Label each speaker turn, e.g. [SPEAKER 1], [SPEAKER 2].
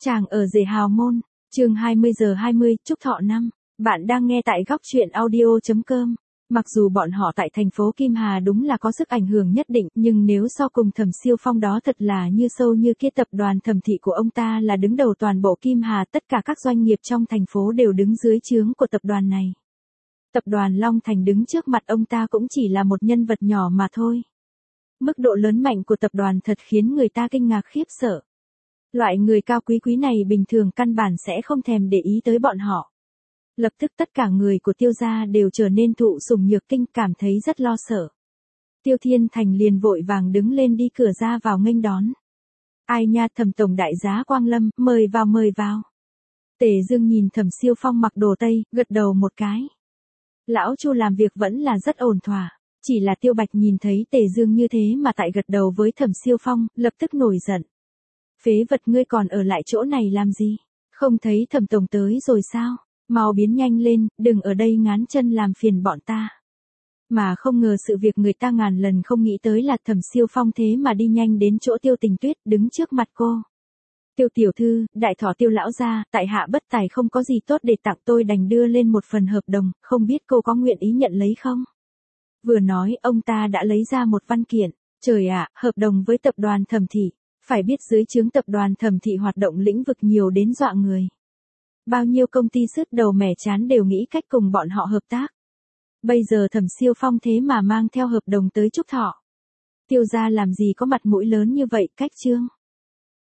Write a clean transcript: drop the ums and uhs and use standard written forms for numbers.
[SPEAKER 1] Chàng ở rể hào môn, chương 20:20, Trúc Thọ năm. Bạn đang nghe tại góc truyện audio.com. Mặc dù bọn họ tại thành phố Kim Hà đúng là có sức ảnh hưởng nhất định, nhưng nếu so cùng Thẩm Siêu Phong đó thật là như sâu như kia. Tập đoàn Thẩm thị của ông ta là đứng đầu toàn bộ Kim Hà, tất cả các doanh nghiệp trong thành phố đều đứng dưới trướng của tập đoàn này. Tập đoàn Long Thành đứng trước mặt ông ta cũng chỉ là một nhân vật nhỏ mà thôi. Mức độ lớn mạnh của tập đoàn thật khiến người ta kinh ngạc khiếp sợ. Loại người cao quý quý này bình thường căn bản sẽ không thèm để ý tới bọn họ. Lập tức tất cả người của Tiêu gia đều trở nên thụ sủng nhược kinh, cảm thấy rất lo sợ. Tiêu Thiên Thành liền vội vàng đứng lên đi cửa ra vào nghênh đón. Ai nha, Thẩm tổng đại giá Quang Lâm, mời vào mời vào. Tề Dương nhìn Thẩm Siêu Phong mặc đồ tây, gật đầu một cái. Lão Chu làm việc vẫn là rất ổn thỏa. Chỉ là Tiêu Bạch nhìn thấy Tề Dương như thế mà tại gật đầu với Thẩm Siêu Phong, lập tức nổi giận. Phế vật, ngươi còn ở lại chỗ này làm gì? Không thấy Thẩm tổng tới rồi sao? Mau biến nhanh lên, đừng ở đây ngán chân làm phiền bọn ta. Mà không ngờ sự việc người ta ngàn lần không nghĩ tới là Thẩm Siêu Phong thế mà đi nhanh đến chỗ Tiêu Tình Tuyết, đứng trước mặt cô. Tiêu tiểu thư, đại thọ Tiêu lão gia, tại hạ bất tài không có gì tốt để tặng, tôi đành đưa lên một phần hợp đồng, không biết cô có nguyện ý nhận lấy không? Vừa nói ông ta đã lấy ra một văn kiện. Trời ạ, hợp đồng với tập đoàn Thẩm thị. Phải biết dưới trướng tập đoàn Thẩm thị hoạt động lĩnh vực nhiều đến dọa người. Bao nhiêu công ty sứt đầu mẻ chán đều nghĩ cách cùng bọn họ hợp tác. Bây giờ Thẩm Siêu Phong thế mà mang theo hợp đồng tới Trúc Thọ. Tiêu gia làm gì có mặt mũi lớn như vậy, cách trương.